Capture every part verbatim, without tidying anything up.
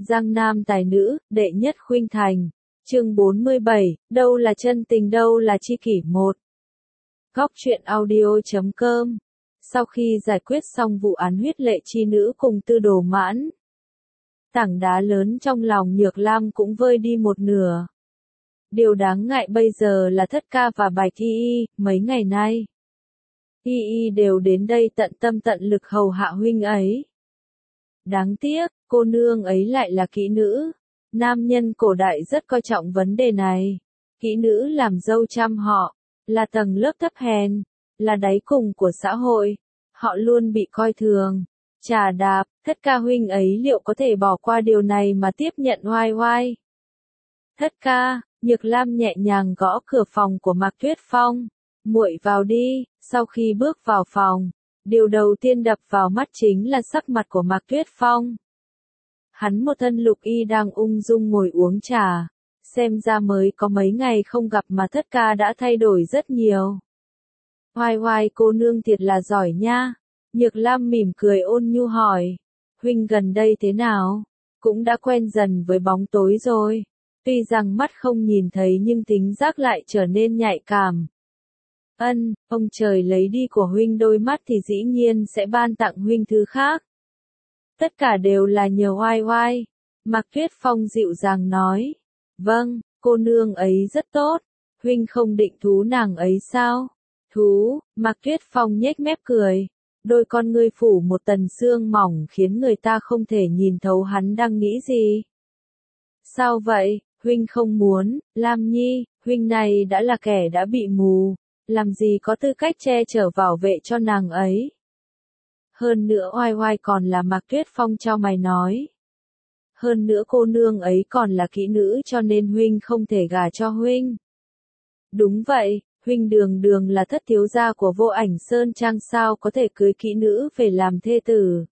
Giang Nam tài nữ, đệ nhất khuynh thành. Chương bốn mươi bảy, đâu là chân tình đâu là chi kỷ một. Góc truyện audio chấm com. Sau khi giải quyết xong vụ án huyết lệ chi nữ cùng Tư Đồ Mãn, tảng đá lớn trong lòng Nhược Lam cũng vơi đi một nửa. Điều đáng ngại bây giờ là Thất Ca và Bạch Y Y, mấy ngày nay Y Y đều đến đây tận tâm tận lực hầu hạ huynh ấy. Đáng tiếc, cô nương ấy lại là kỹ nữ. Nam nhân cổ đại rất coi trọng vấn đề này. Kỹ nữ làm dâu trăm họ, là tầng lớp thấp hèn, là đáy cùng của xã hội. Họ luôn bị coi thường, chà đạp. Thất Ca huynh ấy liệu có thể bỏ qua điều này mà tiếp nhận oai oai? Thất Ca, Nhược Lam nhẹ nhàng gõ cửa phòng của Mạc Tuyết Phong. Muội vào đi. Sau khi bước vào phòng, điều đầu tiên đập vào mắt chính là sắc mặt của Mạc Tuyết Phong. Hắn một thân lục y đang ung dung ngồi uống trà, xem ra mới có mấy ngày không gặp mà Thất Ca đã thay đổi rất nhiều. Hoài hoài cô nương thiệt là giỏi nha. Nhược Lam mỉm cười ôn nhu hỏi, huynh gần đây thế nào? Cũng đã quen dần với bóng tối rồi. Tuy rằng mắt không nhìn thấy nhưng tính giác lại trở nên nhạy cảm. Ân, ông trời lấy đi của huynh đôi mắt thì dĩ nhiên sẽ ban tặng huynh thứ khác. Tất cả đều là nhờ oai oai. Mạc Tuyết Phong dịu dàng nói. Vâng, cô nương ấy rất tốt. Huynh không định thú nàng ấy sao? Thú, Mạc Tuyết Phong nhếch mép cười. Đôi con ngươi phủ một tầng sương mỏng khiến người ta không thể nhìn thấu hắn đang nghĩ gì. Sao vậy, huynh không muốn? Lam Nhi, huynh này đã là kẻ đã bị mù. Làm gì có tư cách che chở bảo vệ cho nàng ấy. Hơn nữa oai oai còn là Mạc Tuyết Phong cho mày nói. Hơn nữa cô nương ấy còn là kỹ nữ cho nên huynh không thể gả cho huynh. Đúng vậy, huynh đường đường là thất thiếu gia của Vô Ảnh Sơn Trang sao có thể cưới kỹ nữ về làm thê tử.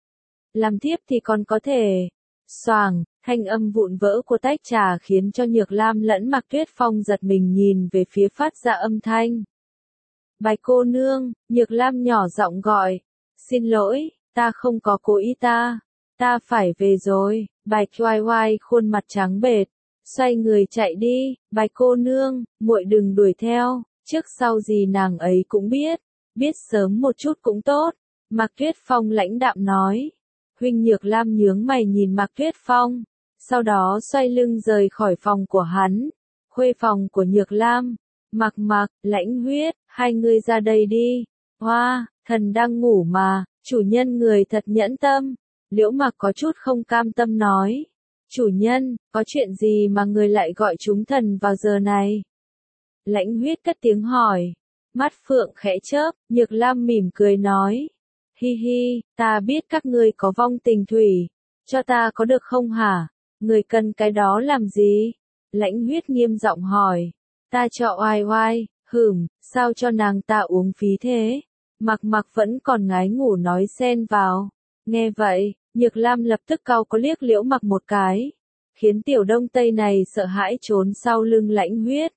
Làm thiếp thì còn có thể. Xoàng, thanh âm vụn vỡ của tách trà khiến cho Nhược Lam lẫn Mạc Tuyết Phong giật mình nhìn về phía phát ra âm thanh. Bạch cô nương, Nhược Lam nhỏ giọng gọi. Xin lỗi, ta không có cố ý ta. Ta phải về rồi. Bạch oai oai khuôn mặt trắng bệch, xoay người chạy đi. Bạch cô nương, muội đừng đuổi theo, trước sau gì nàng ấy cũng biết. Biết sớm một chút cũng tốt. Mạc Tuyết Phong lãnh đạm nói. Huynh Nhược Lam nhướng mày nhìn Mạc Tuyết Phong, sau đó xoay lưng rời khỏi phòng của hắn. Khuê phòng của Nhược Lam. Mạc Mạc, Lãnh Huyết, hai người ra đây đi. Hoa, thần đang ngủ mà, chủ nhân người thật nhẫn tâm. Liễu Mạc có chút không cam tâm nói. Chủ nhân, có chuyện gì mà người lại gọi chúng thần vào giờ này? Lãnh Huyết cất tiếng hỏi. Mắt phượng khẽ chớp, Nhược Lam mỉm cười nói. Hi hi, ta biết các ngươi có vong tình thủy. Cho ta có được không hả? Người cần cái đó làm gì? Lãnh Huyết nghiêm giọng hỏi. Ta cho oai oai, hửm, sao cho nàng ta uống phí thế? Mạc Mạc vẫn còn ngái ngủ nói xen vào. Nghe vậy, Nhược Lam lập tức cau có liếc Liễu Mạc một cái, khiến tiểu đông tây này sợ hãi trốn sau lưng Lãnh Huyết.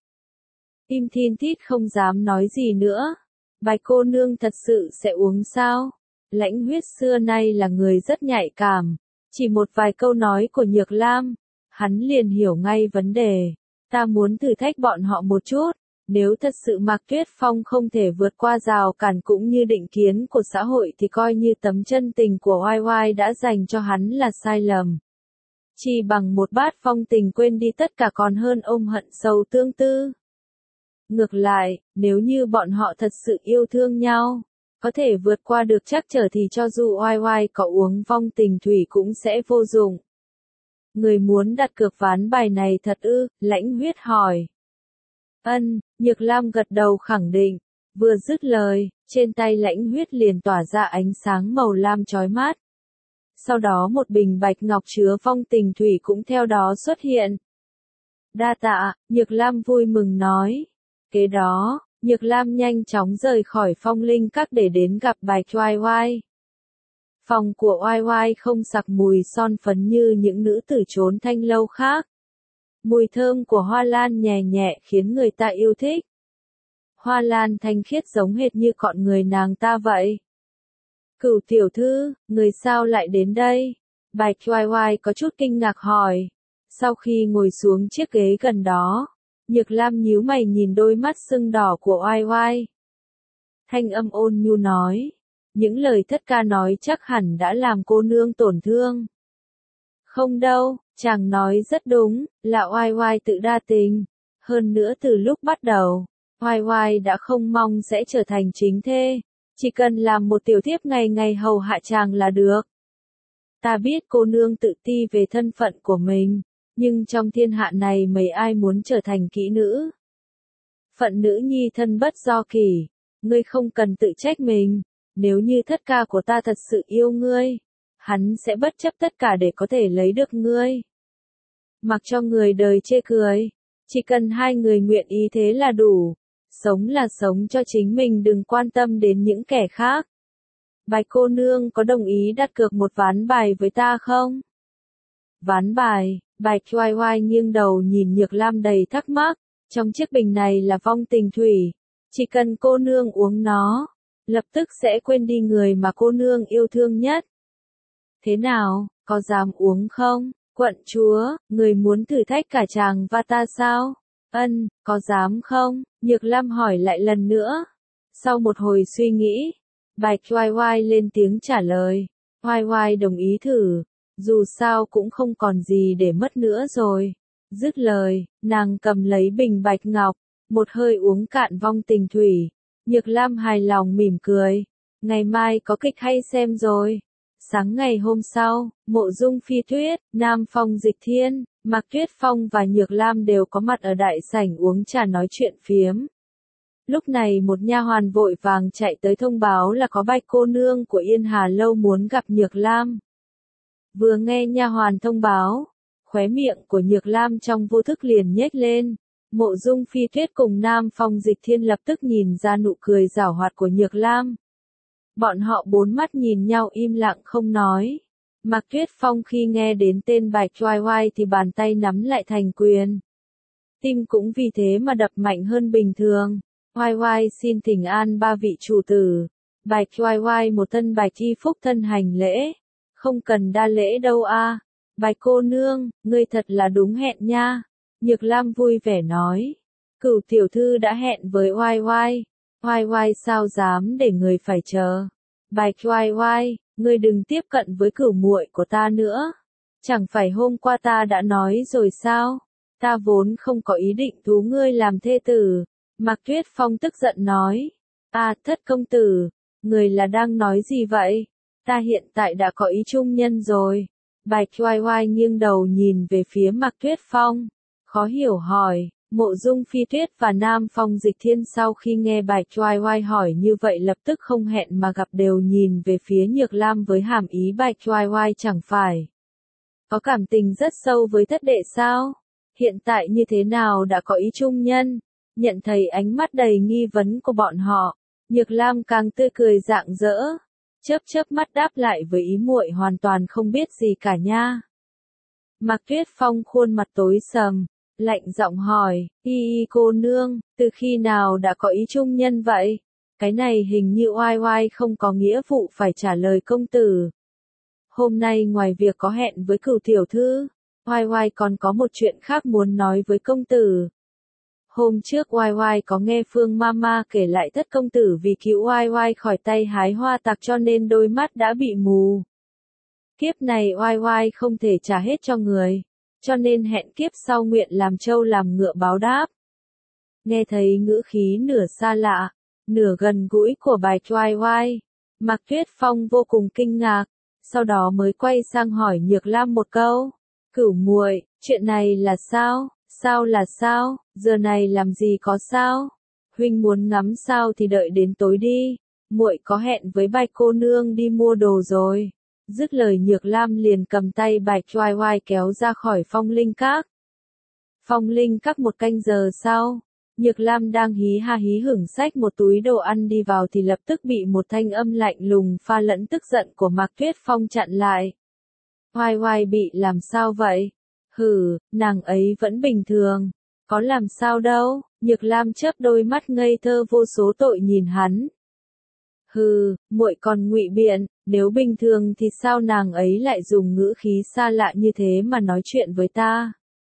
Im thiên thít không dám nói gì nữa. Bạch cô nương thật sự sẽ uống sao? Lãnh Huyết xưa nay là người rất nhạy cảm. Chỉ một vài câu nói của Nhược Lam, hắn liền hiểu ngay vấn đề. Ta muốn thử thách bọn họ một chút. Nếu thật sự Mạc Tuyết Phong không thể vượt qua rào cản cũng như định kiến của xã hội thì coi như tấm chân tình của oai oai đã dành cho hắn là sai lầm. Chỉ bằng một bát phong tình quên đi tất cả còn hơn ôm hận sâu tương tư. Ngược lại, nếu như bọn họ thật sự yêu thương nhau, có thể vượt qua được trắc trở thì cho dù oai oai có uống vong tình thủy cũng sẽ vô dụng. Người muốn đặt cược ván bài này thật ư? Lãnh Huyết hỏi. Ân, Nhược Lam gật đầu khẳng định. Vừa dứt lời, trên tay Lãnh Huyết liền tỏa ra ánh sáng màu lam chói mắt. Sau đó một bình bạch ngọc chứa vong tình thủy cũng theo đó xuất hiện. Đa tạ, Nhược Lam vui mừng nói. Kế đó, Nhược Lam nhanh chóng rời khỏi Phong Linh Các để đến gặp Bạch oai oai. Phòng của oai oai không sặc mùi son phấn như những nữ tử trốn thanh lâu khác. Mùi thơm của hoa lan nhẹ nhẹ khiến người ta yêu thích. Hoa lan thanh khiết giống hệt như con người nàng ta vậy. Cửu tiểu thư, người sao lại đến đây? Bạch Oai Oai có chút kinh ngạc hỏi. Sau khi ngồi xuống chiếc ghế gần đó, Nhược Lam nhíu mày nhìn đôi mắt sưng đỏ của Oai Oai. Thanh âm ôn nhu nói, những lời thất ca nói chắc hẳn đã làm cô nương tổn thương. Không đâu, chàng nói rất đúng, là Oai Oai tự đa tình. Hơn nữa từ lúc bắt đầu, Oai Oai đã không mong sẽ trở thành chính thê, chỉ cần làm một tiểu thiếp ngày ngày hầu hạ chàng là được. Ta biết cô nương tự ti về thân phận của mình, nhưng trong thiên hạ này mấy ai muốn trở thành kỹ nữ. Phận nữ nhi thân bất do kỷ, ngươi không cần tự trách mình, nếu như thất ca của ta thật sự yêu ngươi, hắn sẽ bất chấp tất cả để có thể lấy được ngươi. Mặc cho người đời chê cười, chỉ cần hai người nguyện ý thế là đủ, sống là sống cho chính mình, đừng quan tâm đến những kẻ khác. Bạch cô nương có đồng ý đặt cược một ván bài với ta không? Ván bài, Bạch Oai Oai nghiêng đầu nhìn Nhược Lam đầy thắc mắc, trong chiếc bình này là vong tình thủy, chỉ cần cô nương uống nó, lập tức sẽ quên đi người mà cô nương yêu thương nhất. Thế nào, có dám uống không? Quận chúa, người muốn thử thách cả chàng và ta sao? Ân, có dám không? Nhược Lam hỏi lại lần nữa. Sau một hồi suy nghĩ, Bạch Oai Oai lên tiếng trả lời. Oai Oai đồng ý thử, dù sao cũng không còn gì để mất nữa rồi. Dứt lời, nàng cầm lấy bình bạch ngọc, một hơi uống cạn vong tình thủy. Nhược Lam hài lòng mỉm cười. Ngày mai có kịch hay xem rồi. Sáng ngày hôm sau, Mộ Dung Phi Tuyết, Nam Phong Dịch Thiên, Mạc Tuyết Phong và Nhược Lam đều có mặt ở đại sảnh uống trà nói chuyện phiếm. Lúc này một nha hoàn vội vàng chạy tới thông báo là có Bạch cô nương của Yên Hà Lâu muốn gặp Nhược Lam. Vừa nghe nha hoàn thông báo, khóe miệng của Nhược Lam trong vô thức liền nhếch lên. Mộ Dung Phi Tuyết cùng Nam Phong Dịch Thiên lập tức nhìn ra nụ cười giảo hoạt của Nhược Lam. Bọn họ bốn mắt nhìn nhau im lặng không nói. Mạc Tuyết Phong khi nghe đến tên Bạch Oai Oai thì bàn tay nắm lại thành quyền. Tim cũng vì thế mà đập mạnh hơn bình thường. Oai Oai xin thỉnh an ba vị chủ tử. Bạch Oai Oai một thân bạch y phúc thân hành lễ. Không cần đa lễ đâu a. Bạch cô nương, ngươi thật là đúng hẹn nha. Nhược Lam vui vẻ nói. Cửu tiểu thư đã hẹn với Oai Oai. Oai Oai sao dám để người phải chờ. Bạch Oai Oai, ngươi đừng tiếp cận với cửu muội của ta nữa. Chẳng phải hôm qua ta đã nói rồi sao? Ta vốn không có ý định thú ngươi làm thê tử. Mạc Tuyết Phong tức giận nói. À, thất công tử, người là đang nói gì vậy? Ta hiện tại đã có ý chung nhân rồi. Bạch Oai Oai nghiêng đầu nhìn về phía Mạc Tuyết Phong. Khó hiểu hỏi. Mộ Dung Phi Tuyết và Nam Phong Dịch Thiên sau khi nghe Bạch Oai Oai hỏi như vậy lập tức không hẹn mà gặp đều nhìn về phía Nhược Lam với hàm ý Bạch Oai Oai chẳng phải có cảm tình rất sâu với thất đệ sao? Hiện tại như thế nào đã có ý chung nhân? Nhận thấy ánh mắt đầy nghi vấn của bọn họ, Nhược Lam càng tươi cười rạng rỡ, chớp chớp mắt đáp lại với ý muội hoàn toàn không biết gì cả nha. Mạc Tuyết Phong khuôn mặt tối sầm, lạnh giọng hỏi, y y cô nương, từ khi nào đã có ý chung nhân vậy? Cái này hình như Oai Oai không có nghĩa vụ phải trả lời công tử. Hôm nay ngoài việc có hẹn với cửu tiểu thư, Oai Oai còn có một chuyện khác muốn nói với công tử. Hôm trước Oai Oai có nghe Phương Mama kể lại thất công tử vì cứu Oai Oai khỏi tay hái hoa tặc cho nên đôi mắt đã bị mù. Kiếp này Oai Oai không thể trả hết cho người, cho nên hẹn kiếp sau nguyện làm trâu làm ngựa báo đáp. Nghe thấy ngữ khí nửa xa lạ, nửa gần gũi của Bạch Oai Oai, Mạc Tuyết Phong vô cùng kinh ngạc, sau đó mới quay sang hỏi Nhược Lam một câu. Cửu muội, chuyện này là sao? Sao là sao? Giờ này làm gì có sao? Huynh muốn ngắm sao thì đợi đến tối đi. Muội có hẹn với Bạch cô nương đi mua đồ rồi. Dứt lời Nhược Lam liền cầm tay Bạch Oai Oai kéo ra khỏi Phong Linh Các. Phong Linh Các một canh giờ sau, Nhược Lam đang hí ha hí hửng xách một túi đồ ăn đi vào thì lập tức bị một thanh âm lạnh lùng pha lẫn tức giận của Mạc Tuyết Phong chặn lại. Oai Oai bị làm sao vậy? Hừ, nàng ấy vẫn bình thường, có làm sao đâu. Nhược Lam chớp đôi mắt ngây thơ vô số tội nhìn hắn. Hừ, muội còn ngụy biện, nếu bình thường thì sao nàng ấy lại dùng ngữ khí xa lạ như thế mà nói chuyện với ta?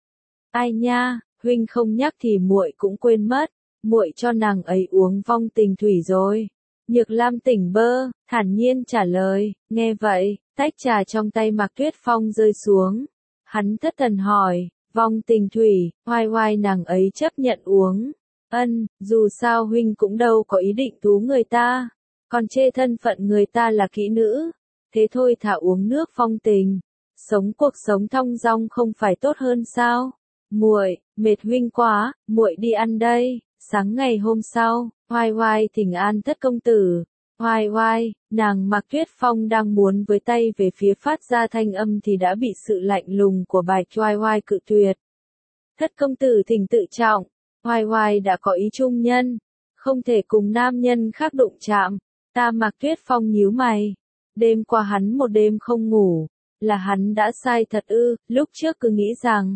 Ai nha, huynh không nhắc thì muội cũng quên mất, muội cho nàng ấy uống vong tình thủy rồi. Nhược Lam tỉnh bơ, thản nhiên trả lời, nghe vậy, tách trà trong tay Mạc Tuyết Phong rơi xuống. Hắn thất thần hỏi, vong tình thủy, oai oai nàng ấy chấp nhận uống. Ân, dù sao huynh cũng đâu có ý định thú người ta, còn chê thân phận người ta là kỹ nữ. Thế thôi thả uống nước phong tình, sống cuộc sống thong dong không phải tốt hơn sao? Muội, mệt huynh quá, muội đi ăn đây. Sáng ngày hôm sau, oai oai thỉnh an thất công tử. Oai oai, nàng Mạc Tuyết Phong đang muốn với tay về phía phát ra thanh âm thì đã bị sự lạnh lùng của Bạch oai oai cự tuyệt. Thất công tử thỉnh tự trọng, oai oai đã có ý chung nhân, không thể cùng nam nhân khác đụng chạm. Ta Mạc Tuyết Phong nhíu mày, đêm qua hắn một đêm không ngủ, là hắn đã sai thật ư? Lúc trước cứ nghĩ rằng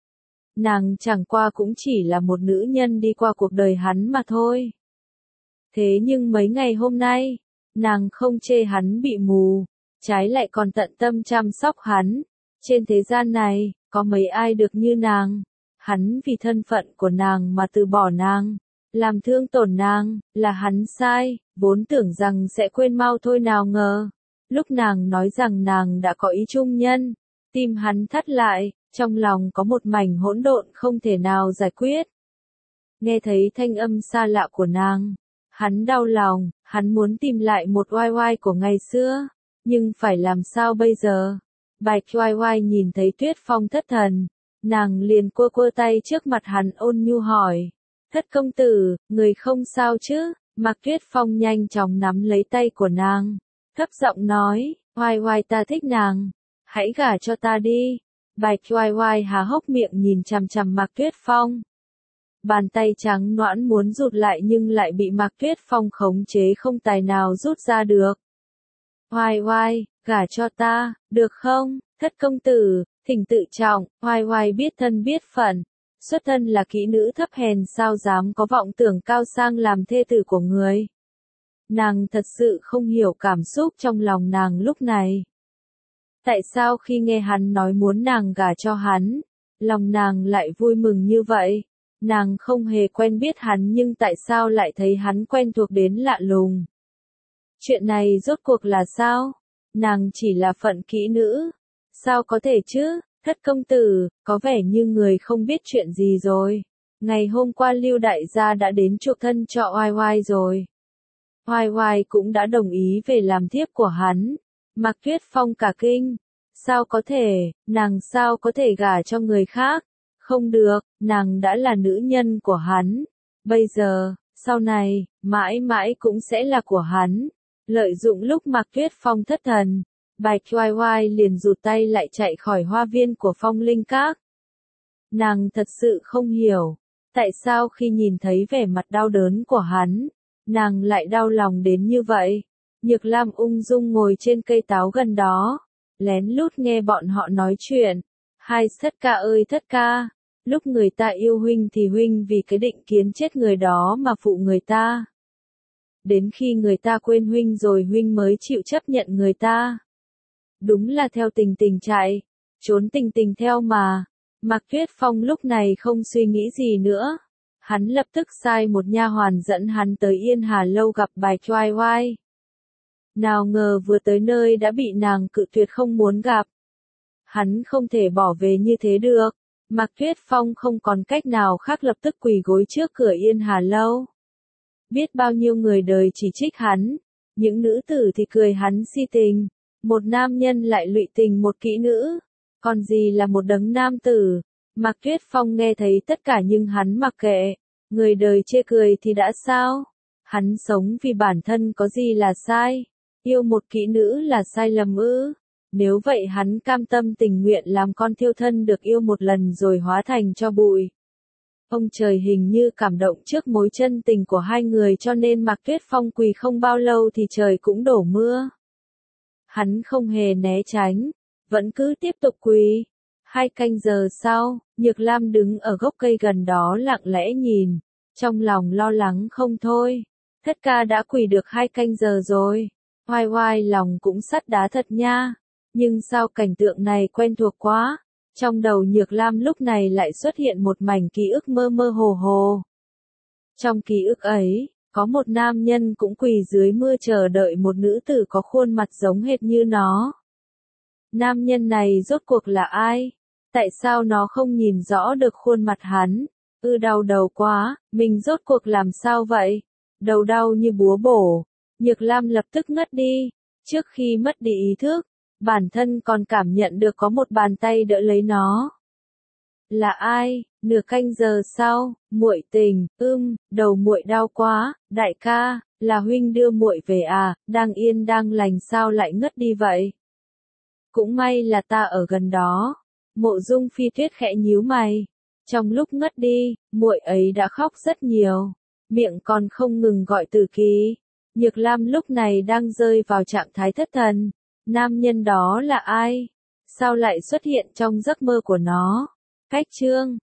nàng chẳng qua cũng chỉ là một nữ nhân đi qua cuộc đời hắn mà thôi. Thế nhưng mấy ngày hôm nay, nàng không chê hắn bị mù, trái lại còn tận tâm chăm sóc hắn. Trên thế gian này, có mấy ai được như nàng? Hắn vì thân phận của nàng mà từ bỏ nàng, làm thương tổn nàng, là hắn sai, vốn tưởng rằng sẽ quên mau thôi nào ngờ. Lúc nàng nói rằng nàng đã có ý chung nhân, tim hắn thắt lại, trong lòng có một mảnh hỗn độn không thể nào giải quyết. Nghe thấy thanh âm xa lạ của nàng, hắn đau lòng, hắn muốn tìm lại một oai oai của ngày xưa, nhưng phải làm sao bây giờ? Bạch oai oai nhìn thấy Tuyết Phong thất thần, nàng liền cua cua tay trước mặt hắn ôn nhu hỏi, thất công tử, người không sao chứ? Mạc Tuyết Phong nhanh chóng nắm lấy tay của nàng, thấp giọng nói, oai oai ta thích nàng, hãy gả cho ta đi. Bạch oai oai há hốc miệng nhìn chằm chằm Mạc Tuyết Phong. Bàn tay trắng nõn muốn rụt lại nhưng lại bị Mạc Tuyết Phong khống chế không tài nào rút ra được. Oai oai, gả cho ta, được không, thất công tử, thỉnh tự trọng. Oai oai biết thân biết phận, xuất thân là kỹ nữ thấp hèn sao dám có vọng tưởng cao sang làm thê tử của người. Nàng thật sự không hiểu cảm xúc trong lòng nàng lúc này. Tại sao khi nghe hắn nói muốn nàng gả cho hắn, lòng nàng lại vui mừng như vậy? Nàng không hề quen biết hắn nhưng tại sao lại thấy hắn quen thuộc đến lạ lùng? Chuyện này rốt cuộc là sao? Nàng chỉ là phận kỹ nữ. Sao có thể chứ? Thất công tử, có vẻ như người không biết chuyện gì rồi. Ngày hôm qua Lưu đại gia đã đến chuộc thân cho oai oai rồi. Oai oai cũng đã đồng ý về làm thiếp của hắn. Mạc Tuyết Phong cả kinh. Sao có thể, nàng sao có thể gả cho người khác? Không được, nàng đã là nữ nhân của hắn. Bây giờ, sau này, mãi mãi cũng sẽ là của hắn. Lợi dụng lúc Mạc Tuyết Phong thất thần, Bạch oai oai liền rụt tay lại chạy khỏi hoa viên của Phong Linh Các. Nàng thật sự không hiểu, tại sao khi nhìn thấy vẻ mặt đau đớn của hắn, nàng lại đau lòng đến như vậy. Nhược Lam ung dung ngồi trên cây táo gần đó, lén lút nghe bọn họ nói chuyện. Hai thất ca ơi thất ca, lúc người ta yêu huynh thì huynh vì cái định kiến chết người đó mà phụ người ta. Đến khi người ta quên huynh rồi huynh mới chịu chấp nhận người ta. Đúng là theo tình tình chạy, trốn tình tình theo mà. Mạc Tuyết Phong lúc này không suy nghĩ gì nữa. Hắn lập tức sai một nha hoàn dẫn hắn tới Yên Hà Lâu gặp Bạch oai oai. Nào ngờ vừa tới nơi đã bị nàng cự tuyệt không muốn gặp. Hắn không thể bỏ về như thế được. Mạc Tuyết Phong không còn cách nào khác lập tức quỳ gối trước cửa Yên Hà Lâu. Biết bao nhiêu người đời chỉ trích hắn, những nữ tử thì cười hắn si tình, một nam nhân lại lụy tình một kỹ nữ, còn gì là một đấng nam tử. Mạc Tuyết Phong nghe thấy tất cả nhưng hắn mặc kệ, người đời chê cười thì đã sao? Hắn sống vì bản thân có gì là sai? Yêu một kỹ nữ là sai lầm ư? Nếu vậy hắn cam tâm tình nguyện làm con thiêu thân được yêu một lần rồi hóa thành cho bụi. Ông trời hình như cảm động trước mối chân tình của hai người cho nên Mạc Tuyết Phong quỳ không bao lâu thì trời cũng đổ mưa. Hắn không hề né tránh, vẫn cứ tiếp tục quỳ. Hai canh giờ sau, Nhược Lam đứng ở gốc cây gần đó lặng lẽ nhìn, trong lòng lo lắng không thôi. Thất ca đã quỳ được hai canh giờ rồi. Oai oai lòng cũng sắt đá thật nha. Nhưng sao cảnh tượng này quen thuộc quá. Trong đầu Nhược Lam lúc này lại xuất hiện một mảnh ký ức mơ mơ hồ hồ. Trong ký ức ấy, có một nam nhân cũng quỳ dưới mưa chờ đợi một nữ tử có khuôn mặt giống hệt như nó. Nam nhân này rốt cuộc là ai? Tại sao nó không nhìn rõ được khuôn mặt hắn? Ư đau đầu quá, mình rốt cuộc làm sao vậy? Đầu đau như búa bổ. Nhược Lam lập tức ngất đi. Trước khi mất đi ý thức, bản thân còn cảm nhận được có một bàn tay đỡ lấy nó. Là ai? Nửa canh giờ sau, muội tỉnh, ưm, đầu muội đau quá, đại ca, là huynh đưa muội về à, đang yên đang lành sao lại ngất đi vậy? Cũng may là ta ở gần đó. Mộ Dung Phi Tuyết khẽ nhíu mày. Trong lúc ngất đi, muội ấy đã khóc rất nhiều, miệng còn không ngừng gọi Tử Kỳ. Nhược Lam lúc này đang rơi vào trạng thái thất thần. Nam nhân đó là ai? Sao lại xuất hiện trong giấc mơ của nó? Cách chương